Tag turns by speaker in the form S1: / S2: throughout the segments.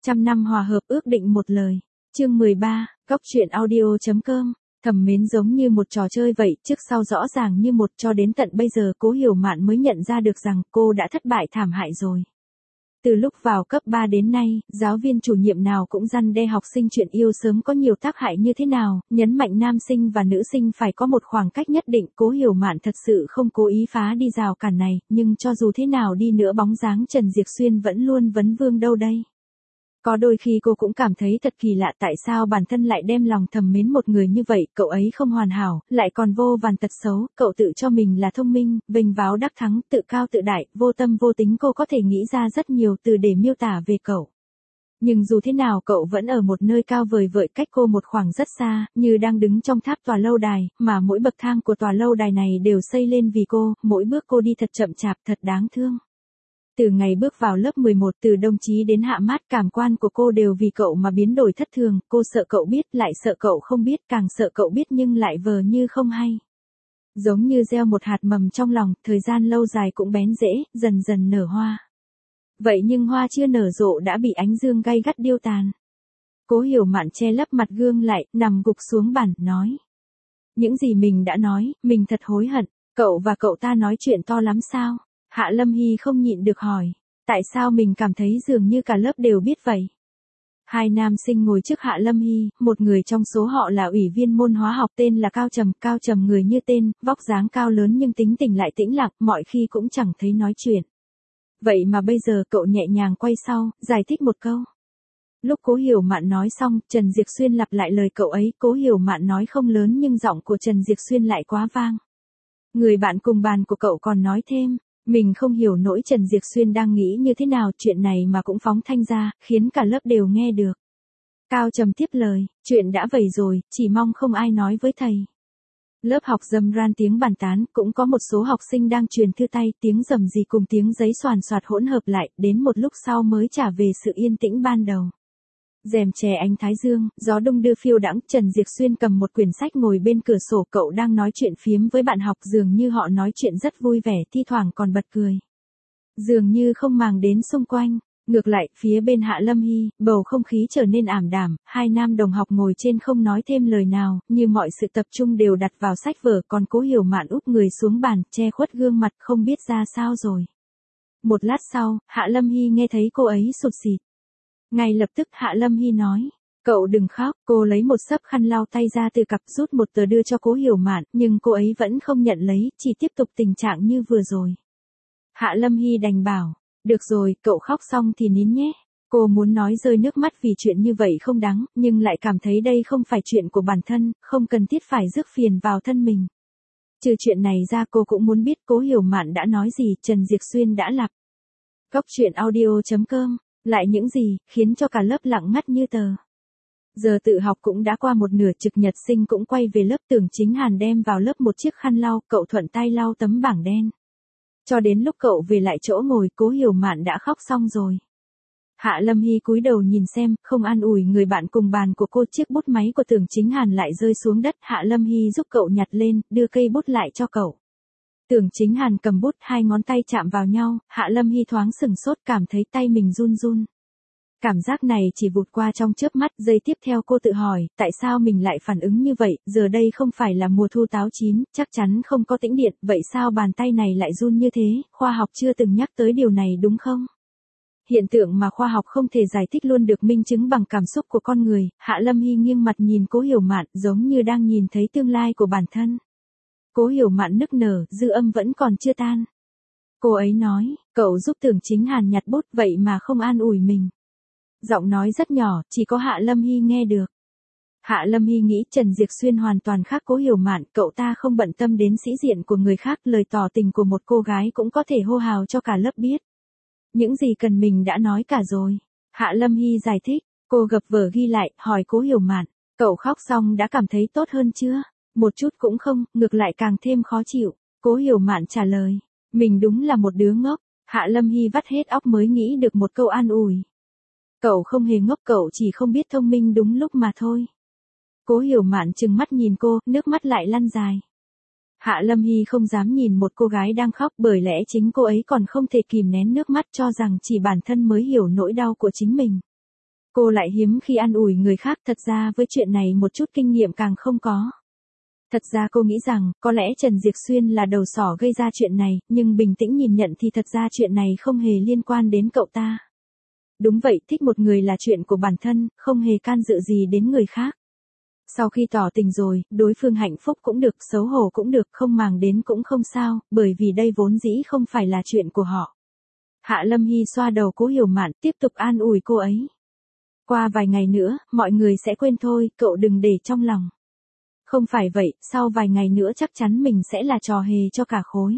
S1: Trăm năm hòa hợp ước định một lời. Chương 13, Góc truyện audio.com. Thầm mến giống như một trò chơi vậy, trước sau rõ ràng như một, cho đến tận bây giờ Cố Hiểu Mạn mới nhận ra được rằng cô đã thất bại thảm hại rồi. Từ lúc vào cấp 3 đến nay, giáo viên chủ nhiệm nào cũng răn đe học sinh chuyện yêu sớm có nhiều tác hại như thế nào, nhấn mạnh nam sinh và nữ sinh phải có một khoảng cách nhất định. Cố Hiểu Mạn thật sự không cố ý phá đi rào cản này, nhưng cho dù thế nào đi nữa bóng dáng Trần Diệp Xuyên vẫn luôn vấn vương đâu đây. Có đôi khi cô cũng cảm thấy thật kỳ lạ tại sao bản thân lại đem lòng thầm mến một người như vậy, cậu ấy không hoàn hảo, lại còn vô vàn tật xấu, cậu tự cho mình là thông minh, vênh váo đắc thắng, tự cao tự đại, vô tâm vô tính, cô có thể nghĩ ra rất nhiều từ để miêu tả về cậu. Nhưng dù thế nào cậu vẫn ở một nơi cao vời vợi cách cô một khoảng rất xa, như đang đứng trong tháp tòa lâu đài, mà mỗi bậc thang của tòa lâu đài này đều xây lên vì cô, mỗi bước cô đi thật chậm chạp, thật đáng thương. Từ ngày bước vào lớp 11, từ đồng chí đến hạ mát, cảm quan của cô đều vì cậu mà biến đổi thất thường, cô sợ cậu biết, lại sợ cậu không biết, càng sợ cậu biết nhưng lại vờ như không hay. Giống như gieo một hạt mầm trong lòng, thời gian lâu dài cũng bén rễ, dần dần nở hoa. Vậy nhưng hoa chưa nở rộ đã bị ánh dương gay gắt điêu tàn. Cố Hiểu Mạn che lấp mặt gương lại, nằm gục xuống bàn, nói. Những gì mình đã nói, mình thật hối hận, cậu và cậu ta nói chuyện to lắm sao? Hạ Lâm Hy không nhịn được hỏi, tại sao mình cảm thấy dường như cả lớp đều biết vậy? Hai nam sinh ngồi trước Hạ Lâm Hy, một người trong số họ là ủy viên môn hóa học tên là Cao Trầm người như tên, vóc dáng cao lớn nhưng tính tình lại tĩnh lặng, mọi khi cũng chẳng thấy nói chuyện. Vậy mà bây giờ cậu nhẹ nhàng quay sau, giải thích một câu. Lúc Cố Hiểu Mạn nói xong, Trần Diệp Xuyên lặp lại lời cậu ấy, Cố Hiểu Mạn nói không lớn nhưng giọng của Trần Diệp Xuyên lại quá vang. Người bạn cùng bàn của cậu còn nói thêm. Mình không hiểu nỗi Trần Diệp Xuyên đang nghĩ như thế nào, chuyện này mà cũng phóng thanh ra, khiến cả lớp đều nghe được. Cao Trầm tiếp lời, chuyện đã vậy rồi, chỉ mong không ai nói với thầy. Lớp học rầm ran tiếng bàn tán, cũng có một số học sinh đang truyền thư tay, tiếng rầm rì cùng tiếng giấy xoàn xoạt hỗn hợp lại, đến một lúc sau mới trả về sự yên tĩnh ban đầu. Rèm chè ánh thái dương, gió đông đưa phiêu đãng, Trần Diệp Xuyên cầm một quyển sách ngồi bên cửa sổ, cậu đang nói chuyện phiếm với bạn học, dường như họ nói chuyện rất vui vẻ, thi thoảng còn bật cười. Dường như không màng đến xung quanh. Ngược lại, phía bên Hạ Lâm Hy, bầu không khí trở nên ảm đạm, hai nam đồng học ngồi trên không nói thêm lời nào, như mọi sự tập trung đều đặt vào sách vở, còn Cố Hiểu Mạn úp người xuống bàn, che khuất gương mặt, không biết ra sao rồi. Một lát sau, Hạ Lâm Hy nghe thấy cô ấy sụt sịt. Ngay lập tức Hạ Lâm Hy nói, cậu đừng khóc, cô lấy một xấp khăn lau tay ra từ cặp, rút một tờ đưa cho Cố Hiểu Mạn, nhưng cô ấy vẫn không nhận lấy, chỉ tiếp tục tình trạng như vừa rồi. Hạ Lâm Hy đành bảo, được rồi, cậu khóc xong thì nín nhé. Cô muốn nói rơi nước mắt vì chuyện như vậy không đáng, nhưng lại cảm thấy đây không phải chuyện của bản thân, không cần thiết phải rước phiền vào thân mình. Trừ chuyện này ra cô cũng muốn biết Cố Hiểu Mạn đã nói gì, Trần Diệp Xuyên đã lặp. Góc truyện audio.com. Lại những gì, khiến cho cả lớp lặng ngắt như tờ. Giờ tự học cũng đã qua một nửa, trực nhật sinh cũng quay về lớp, Tưởng Chính Hàn đem vào lớp một chiếc khăn lau, cậu thuận tay lau tấm bảng đen. Cho đến lúc cậu về lại chỗ ngồi, Cố Hiểu Mạn đã khóc xong rồi. Hạ Lâm Hy cúi đầu nhìn xem, không an ủi người bạn cùng bàn của cô, chiếc bút máy của Tưởng Chính Hàn lại rơi xuống đất, Hạ Lâm Hy giúp cậu nhặt lên, đưa cây bút lại cho cậu. Tưởng Chính Hàn cầm bút, hai ngón tay chạm vào nhau, Hạ Lâm Hy thoáng sừng sốt, cảm thấy tay mình run run. Cảm giác này chỉ vụt qua trong chớp mắt, giây tiếp theo cô tự hỏi, tại sao mình lại phản ứng như vậy, giờ đây không phải là mùa thu táo chín, chắc chắn không có tĩnh điện, vậy sao bàn tay này lại run như thế, khoa học chưa từng nhắc tới điều này đúng không? Hiện tượng mà khoa học không thể giải thích luôn được minh chứng bằng cảm xúc của con người. Hạ Lâm Hy nghiêng mặt nhìn Cố Hiểu Mạn, giống như đang nhìn thấy tương lai của bản thân. Cố Hiểu Mạn nức nở, dư âm vẫn còn chưa tan. Cô ấy nói, cậu giúp Tưởng Chính Hàn nhặt bút, vậy mà không an ủi mình. Giọng nói rất nhỏ, chỉ có Hạ Lâm Hy nghe được. Hạ Lâm Hy nghĩ Trần Diệp Xuyên hoàn toàn khác Cố Hiểu Mạn, cậu ta không bận tâm đến sĩ diện của người khác, lời tỏ tình của một cô gái cũng có thể hô hào cho cả lớp biết. Những gì cần mình đã nói cả rồi. Hạ Lâm Hy giải thích, cô gập vở ghi lại, hỏi Cố Hiểu Mạn, cậu khóc xong đã cảm thấy tốt hơn chưa? Một chút cũng không, ngược lại càng thêm khó chịu. Cố Hiểu Mạn trả lời, mình đúng là một đứa ngốc. Hạ Lâm Hy vắt hết óc mới nghĩ được một câu an ủi. Cậu không hề ngốc, cậu chỉ không biết thông minh đúng lúc mà thôi. Cố Hiểu Mạn trừng mắt nhìn cô, nước mắt lại lăn dài. Hạ Lâm Hy không dám nhìn một cô gái đang khóc, bởi lẽ chính cô ấy còn không thể kìm nén nước mắt, cho rằng chỉ bản thân mới hiểu nỗi đau của chính mình. Cô lại hiếm khi an ủi người khác, thật ra với chuyện này một chút kinh nghiệm càng không có. Thật ra cô nghĩ rằng, có lẽ Trần Diệp Xuyên là đầu sỏ gây ra chuyện này, nhưng bình tĩnh nhìn nhận thì thật ra chuyện này không hề liên quan đến cậu ta. Đúng vậy, thích một người là chuyện của bản thân, không hề can dự gì đến người khác. Sau khi tỏ tình rồi, đối phương hạnh phúc cũng được, xấu hổ cũng được, không màng đến cũng không sao, bởi vì đây vốn dĩ không phải là chuyện của họ. Hạ Lâm Hy xoa đầu Cố Hiểu Mạn, tiếp tục an ủi cô ấy. Qua vài ngày nữa, mọi người sẽ quên thôi, cậu đừng để trong lòng. Không phải vậy, sau vài ngày nữa chắc chắn mình sẽ là trò hề cho cả khối.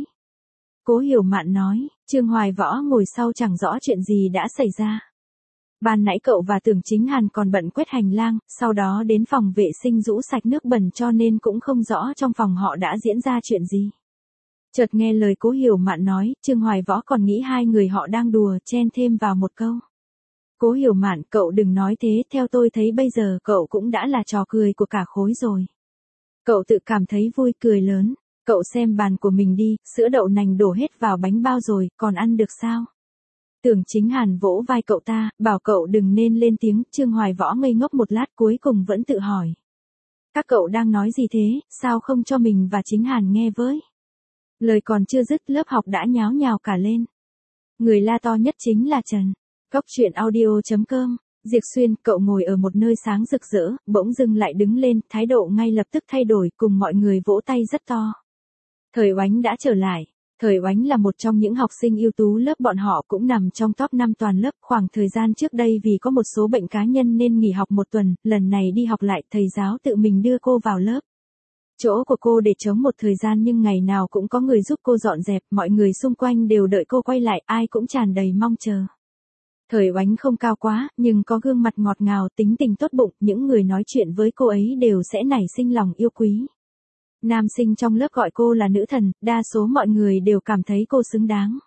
S1: Cố Hiểu Mạn nói, Trương Hoài Võ ngồi sau chẳng rõ chuyện gì đã xảy ra. Ban nãy cậu và Tưởng Chính Hàn còn bận quét hành lang, sau đó đến phòng vệ sinh rũ sạch nước bẩn cho nên cũng không rõ trong phòng họ đã diễn ra chuyện gì. Chợt nghe lời Cố Hiểu Mạn nói, Trương Hoài Võ còn nghĩ hai người họ đang đùa, chen thêm vào một câu. Cố Hiểu Mạn, cậu đừng nói thế, theo tôi thấy bây giờ cậu cũng đã là trò cười của cả khối rồi. Cậu tự cảm thấy vui, cười lớn. Cậu xem bàn của mình đi, sữa đậu nành đổ hết vào bánh bao rồi, còn ăn được sao? Tưởng Chính Hàn vỗ vai cậu ta, bảo cậu đừng nên lên tiếng. Trương Hoài Võ ngây ngốc một lát cuối cùng vẫn tự hỏi. Các cậu đang nói gì thế, sao không cho mình và Chính Hàn nghe với? Lời còn chưa dứt, lớp học đã nháo nhào cả lên. Người la to nhất chính là Trần. Cóc truyện audio.com. Diệp Xuyên, cậu ngồi ở một nơi sáng rực rỡ, bỗng dưng lại đứng lên, thái độ ngay lập tức thay đổi, cùng mọi người vỗ tay rất to. Thời Oánh đã trở lại. Thời Oánh là một trong những học sinh ưu tú lớp bọn họ, cũng nằm trong top 5 toàn lớp. Khoảng thời gian trước đây vì có một số bệnh cá nhân nên nghỉ học một tuần, lần này đi học lại, thầy giáo tự mình đưa cô vào lớp. Chỗ của cô để trống một thời gian nhưng ngày nào cũng có người giúp cô dọn dẹp, mọi người xung quanh đều đợi cô quay lại, ai cũng tràn đầy mong chờ. Thời Oánh không cao quá, nhưng có gương mặt ngọt ngào, tính tình tốt bụng, những người nói chuyện với cô ấy đều sẽ nảy sinh lòng yêu quý. Nam sinh trong lớp gọi cô là nữ thần, đa số mọi người đều cảm thấy cô xứng đáng.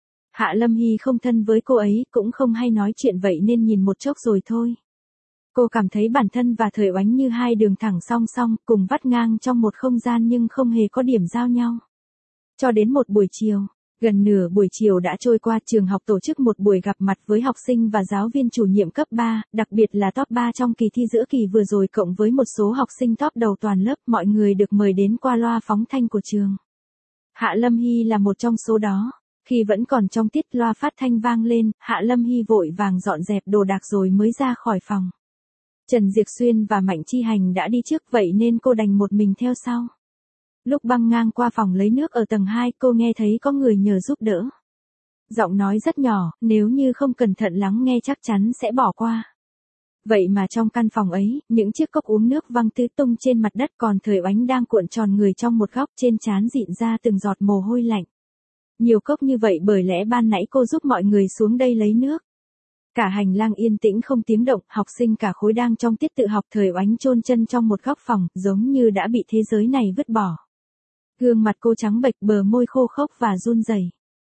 S1: Hạ Lâm Hy không thân với cô ấy, cũng không hay nói chuyện vậy nên nhìn một chốc rồi thôi. Cô cảm thấy bản thân và Thời Oánh như hai đường thẳng song song, cùng vắt ngang trong một không gian nhưng không hề có điểm giao nhau. Cho đến một buổi chiều, gần nửa buổi chiều đã trôi qua, trường học tổ chức một buổi gặp mặt với học sinh và giáo viên chủ nhiệm cấp 3, đặc biệt là top 3 trong kỳ thi giữa kỳ vừa rồi cộng với một số học sinh top đầu toàn lớp, mọi người được mời đến qua loa phóng thanh của trường. Hạ Lâm Hy là một trong số đó. Khi vẫn còn trong tiết, loa phát thanh vang lên, Hạ Lâm Hy vội vàng dọn dẹp đồ đạc rồi mới ra khỏi phòng. Trần Diệp Xuyên và Mạnh Chi Hành đã đi trước vậy nên cô đành một mình theo sau. Lúc băng ngang qua phòng lấy nước ở tầng 2, cô nghe thấy có người nhờ giúp đỡ. Giọng nói rất nhỏ, nếu như không cẩn thận lắng nghe chắc chắn sẽ bỏ qua. Vậy mà trong căn phòng ấy, những chiếc cốc uống nước văng tứ tung trên mặt đất, còn Thời Oánh đang cuộn tròn người trong một góc, trên trán rịn ra từng giọt mồ hôi lạnh. Nhiều cốc như vậy bởi lẽ ban nãy cô giúp mọi người xuống đây lấy nước. Cả hành lang yên tĩnh không tiếng động, học sinh cả khối đang trong tiết tự học. Thời Oánh chôn chân trong một góc phòng, giống như đã bị thế giới này vứt bỏ. Gương mặt cô trắng bệch, bờ môi khô khốc và run rẩy.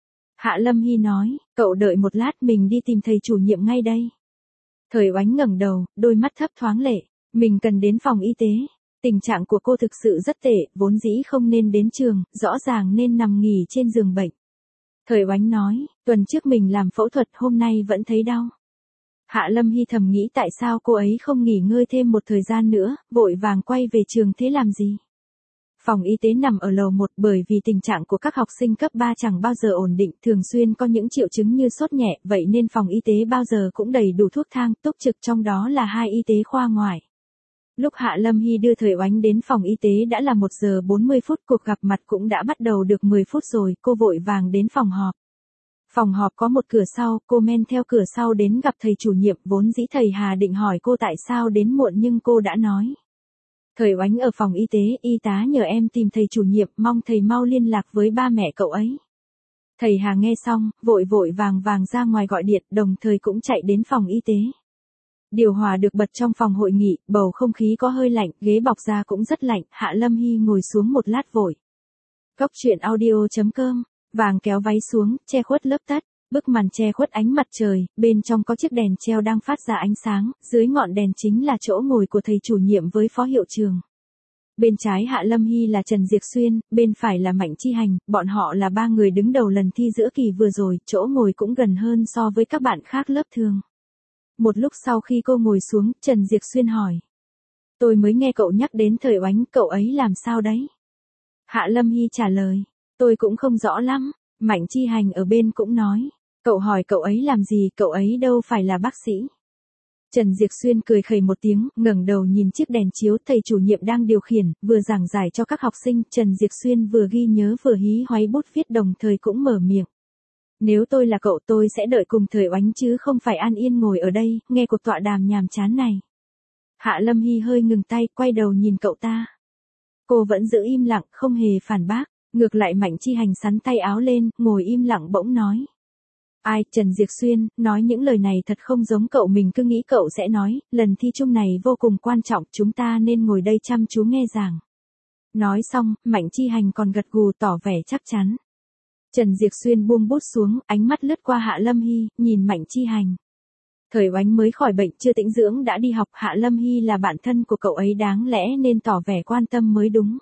S1: Hạ Lâm Hy nói, cậu đợi một lát, mình đi tìm thầy chủ nhiệm ngay đây. Thời Oánh ngẩng đầu, đôi mắt thấp thoáng lệ, mình cần đến phòng y tế. Tình trạng của cô thực sự rất tệ, vốn dĩ không nên đến trường, rõ ràng nên nằm nghỉ trên giường bệnh. Thời Oánh nói, tuần trước mình làm phẫu thuật, hôm nay vẫn thấy đau. Hạ Lâm Hy thầm nghĩ tại sao cô ấy không nghỉ ngơi thêm một thời gian nữa, vội vàng quay về trường thế làm gì. Phòng y tế nằm ở lầu 1, bởi vì tình trạng của các học sinh cấp 3 chẳng bao giờ ổn định, thường xuyên có những triệu chứng như sốt nhẹ, vậy nên phòng y tế bao giờ cũng đầy đủ thuốc thang, túc trực trong đó là 2 y tế khoa ngoại. Lúc Hạ Lâm Hy đưa Thời Oánh đến phòng y tế đã là 1 giờ 40 phút, cuộc gặp mặt cũng đã bắt đầu được 10 phút rồi, cô vội vàng đến phòng họp. Phòng họp có một cửa sau, cô men theo cửa sau đến gặp thầy chủ nhiệm, vốn dĩ thầy Hà định hỏi cô tại sao đến muộn nhưng cô đã nói. Thời Oánh ở phòng y tế, y tá nhờ em tìm thầy chủ nhiệm, mong thầy mau liên lạc với ba mẹ cậu ấy. Thầy Hà nghe xong, vội vàng ra ngoài gọi điện, đồng thời cũng chạy đến phòng y tế. Điều hòa được bật trong phòng hội nghị, bầu không khí có hơi lạnh, ghế bọc da cũng rất lạnh, Hạ Lâm Hy ngồi xuống một lát vội. Cóc truyện audio.com, vàng kéo váy xuống, che khuất lớp tất, bức màn che khuất ánh mặt trời, bên trong có chiếc đèn treo đang phát ra ánh sáng, dưới ngọn đèn chính là chỗ ngồi của thầy chủ nhiệm với phó hiệu trưởng. Bên trái Hạ Lâm Hy là Trần Diệp Xuyên, bên phải là Mạnh Chi Hành, bọn họ là 3 người đứng đầu lần thi giữa kỳ vừa rồi, chỗ ngồi cũng gần hơn so với các bạn khác lớp thường. Một lúc sau khi cô ngồi xuống, Trần Diệp Xuyên hỏi. Tôi mới nghe cậu nhắc đến Thời Oánh, cậu ấy làm sao đấy? Hạ Lâm Hy trả lời. Tôi cũng không rõ lắm. Mạnh Chi Hành ở bên cũng nói. Cậu hỏi cậu ấy làm gì, cậu ấy đâu phải là bác sĩ. Trần Diệp Xuyên cười khẩy một tiếng, ngẩng đầu nhìn chiếc đèn chiếu thầy chủ nhiệm đang điều khiển, vừa giảng giải cho các học sinh. Trần Diệp Xuyên vừa ghi nhớ vừa hí hoáy bút viết, đồng thời cũng mở miệng. Nếu tôi là cậu tôi sẽ đợi cùng Thời Oánh chứ không phải an yên ngồi ở đây, nghe cuộc tọa đàm nhàm chán này. Hạ Lâm Hy hơi ngừng tay, quay đầu nhìn cậu ta. Cô vẫn giữ im lặng, không hề phản bác. Ngược lại Mạnh Chi Hành sắn tay áo lên, ngồi im lặng bỗng nói. Ai, Trần Diệp Xuyên, nói những lời này thật không giống cậu, mình cứ nghĩ cậu sẽ nói, lần thi chung này vô cùng quan trọng, chúng ta nên ngồi đây chăm chú nghe giảng. Nói xong, Mạnh Chi Hành còn gật gù tỏ vẻ chắc chắn. Trần Diệp Xuyên buông bút xuống, ánh mắt lướt qua Hạ Lâm Hy, nhìn Mạnh Chi Hành. Thời Oánh mới khỏi bệnh, chưa tĩnh dưỡng đã đi học, Hạ Lâm Hy là bạn thân của cậu ấy, đáng lẽ nên tỏ vẻ quan tâm mới đúng.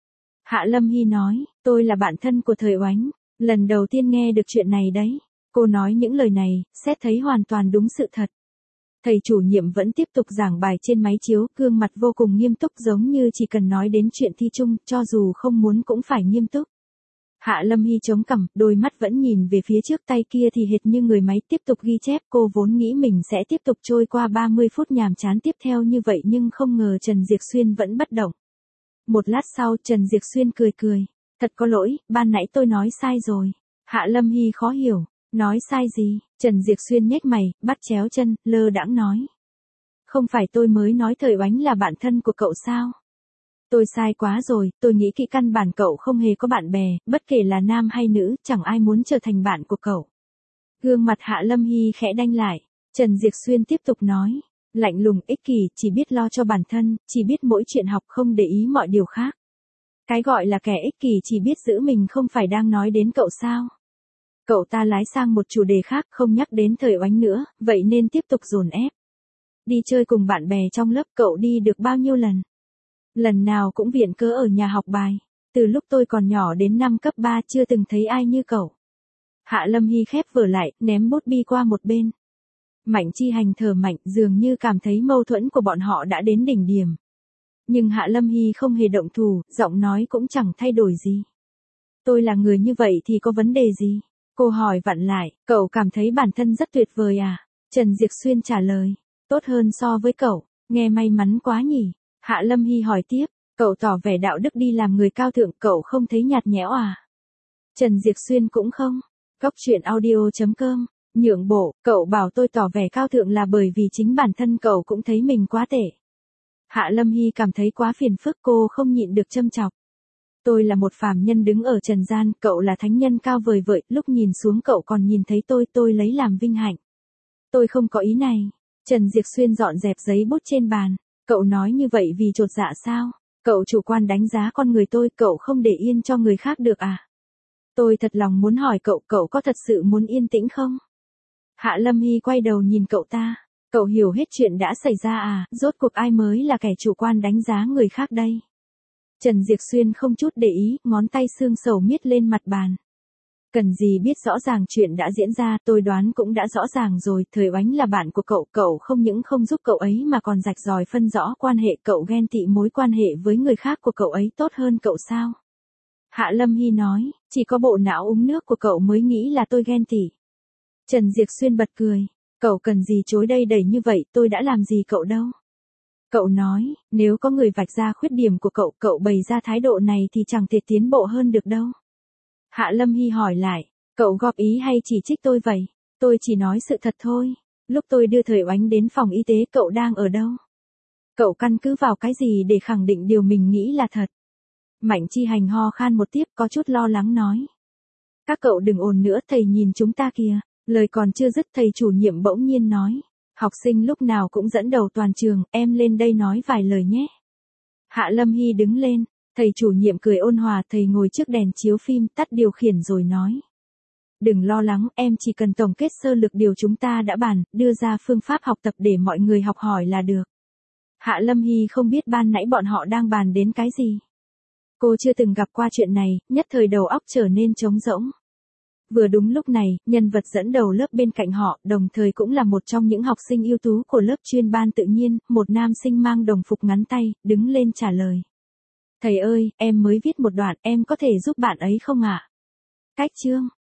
S1: Hạ Lâm Hy nói, tôi là bạn thân của Thời Oánh, lần đầu tiên nghe được chuyện này đấy. Cô nói những lời này, xét thấy hoàn toàn đúng sự thật. Thầy chủ nhiệm vẫn tiếp tục giảng bài trên máy chiếu, gương mặt vô cùng nghiêm túc, giống như chỉ cần nói đến chuyện thi chung, cho dù không muốn cũng phải nghiêm túc. Hạ Lâm Hy chống cằm, đôi mắt vẫn nhìn về phía trước, tay kia thì hệt như người máy tiếp tục ghi chép. Cô vốn nghĩ mình sẽ tiếp tục trôi qua 30 phút nhàm chán tiếp theo như vậy, nhưng không ngờ Trần Diệp Xuyên vẫn bất động. Một lát sau, Trần Diệp Xuyên cười cười. Thật có lỗi, ban nãy tôi nói sai rồi. Hạ Lâm Hy khó hiểu. Nói sai gì? Trần Diệp Xuyên nhếch mày, bắt chéo chân, lơ đãng nói. Không phải tôi mới nói Thời Oánh là bạn thân của cậu sao? Tôi sai quá rồi, tôi nghĩ kỹ căn bản cậu không hề có bạn bè, bất kể là nam hay nữ, chẳng ai muốn trở thành bạn của cậu. Gương mặt Hạ Lâm Hy khẽ đanh lại, Trần Diệp Xuyên tiếp tục nói. Lạnh lùng, ích kỷ, chỉ biết lo cho bản thân, chỉ biết mỗi chuyện học, không để ý mọi điều khác. Cái gọi là kẻ ích kỷ chỉ biết giữ mình, không phải đang nói đến cậu sao? Cậu ta lái sang một chủ đề khác, không nhắc đến Thời Oánh nữa, vậy nên tiếp tục dồn ép. Đi chơi cùng bạn bè trong lớp, cậu đi được bao nhiêu lần? Lần nào cũng viện cớ ở nhà học bài. Từ lúc tôi còn nhỏ đến năm cấp 3 chưa từng thấy ai như cậu. Hạ Lâm Hy khép vở lại, ném bút bi qua một bên. Mạnh Chi Hành thở mạnh, dường như cảm thấy mâu thuẫn của bọn họ đã đến đỉnh điểm. Nhưng Hạ Lâm Hy không hề động thủ, giọng nói cũng chẳng thay đổi gì. Tôi là người như vậy thì có vấn đề gì? Cô hỏi vặn lại, cậu cảm thấy bản thân rất tuyệt vời à? Trần Diệp Xuyên trả lời, tốt hơn so với cậu, nghe may mắn quá nhỉ? Hạ Lâm Hy hỏi tiếp, cậu tỏ vẻ đạo đức đi làm người cao thượng, cậu không thấy nhạt nhẽo à? Trần Diệp Xuyên cũng không. Góc truyện audio.com, nhượng bộ, cậu bảo tôi tỏ vẻ cao thượng là bởi vì chính bản thân cậu cũng thấy mình quá tệ. Hạ Lâm Hy cảm thấy quá phiền phức, cô không nhịn được châm chọc. Tôi là một phàm nhân đứng ở trần gian, cậu là thánh nhân cao vời vợi, lúc nhìn xuống cậu còn nhìn thấy tôi lấy làm vinh hạnh. Tôi không có ý này. Trần Diệp Xuyên dọn dẹp giấy bút trên bàn. Cậu nói như vậy vì chột dạ sao? Cậu chủ quan đánh giá con người tôi, cậu không để yên cho người khác được à? Tôi thật lòng muốn hỏi cậu, cậu có thật sự muốn yên tĩnh không? Hạ Lâm Hy quay đầu nhìn cậu ta. Cậu hiểu hết chuyện đã xảy ra à? Rốt cuộc ai mới là kẻ chủ quan đánh giá người khác đây? Trần Diệp Xuyên không chút để ý, ngón tay xương sầu miết lên mặt bàn. Cần gì biết rõ ràng chuyện đã diễn ra, tôi đoán cũng đã rõ ràng rồi. Thời Oánh là bạn của cậu, cậu không những không giúp cậu ấy mà còn rạch ròi phân rõ quan hệ, cậu ghen tị mối quan hệ với người khác của cậu ấy tốt hơn cậu sao? Hạ Lâm Hy nói, chỉ có bộ não uống nước của cậu mới nghĩ là tôi ghen tị. Trần Diệp Xuyên bật cười, cậu cần gì chối đây đẩy như vậy, tôi đã làm gì cậu đâu. Cậu nói, nếu có người vạch ra khuyết điểm của cậu, cậu bày ra thái độ này thì chẳng thể tiến bộ hơn được đâu. Hạ Lâm Hy hỏi lại, cậu góp ý hay chỉ trích tôi vậy? Tôi chỉ nói sự thật thôi. Lúc tôi đưa Thời Oánh đến phòng y tế, cậu đang ở đâu? Cậu căn cứ vào cái gì để khẳng định điều mình nghĩ là thật? Mạnh Chi Hành ho khan một tiếp, có chút lo lắng nói. Các cậu đừng ồn nữa, thầy nhìn chúng ta kìa. Lời còn chưa dứt, thầy chủ nhiệm bỗng nhiên nói. Học sinh lúc nào cũng dẫn đầu toàn trường, em lên đây nói vài lời nhé. Hạ Lâm Hy đứng lên, thầy chủ nhiệm cười ôn hòa, thầy ngồi trước đèn chiếu phim, tắt điều khiển rồi nói. Đừng lo lắng, em chỉ cần tổng kết sơ lược điều chúng ta đã bàn, đưa ra phương pháp học tập để mọi người học hỏi là được. Hạ Lâm Hy không biết ban nãy bọn họ đang bàn đến cái gì. Cô chưa từng gặp qua chuyện này, nhất thời đầu óc trở nên trống rỗng. Vừa đúng lúc này, nhân vật dẫn đầu lớp bên cạnh họ, đồng thời cũng là một trong những học sinh ưu tú của lớp chuyên ban tự nhiên, một nam sinh mang đồng phục ngắn tay, đứng lên trả lời. Thầy ơi, em mới viết một đoạn, em có thể giúp bạn ấy không ạ? Cách chương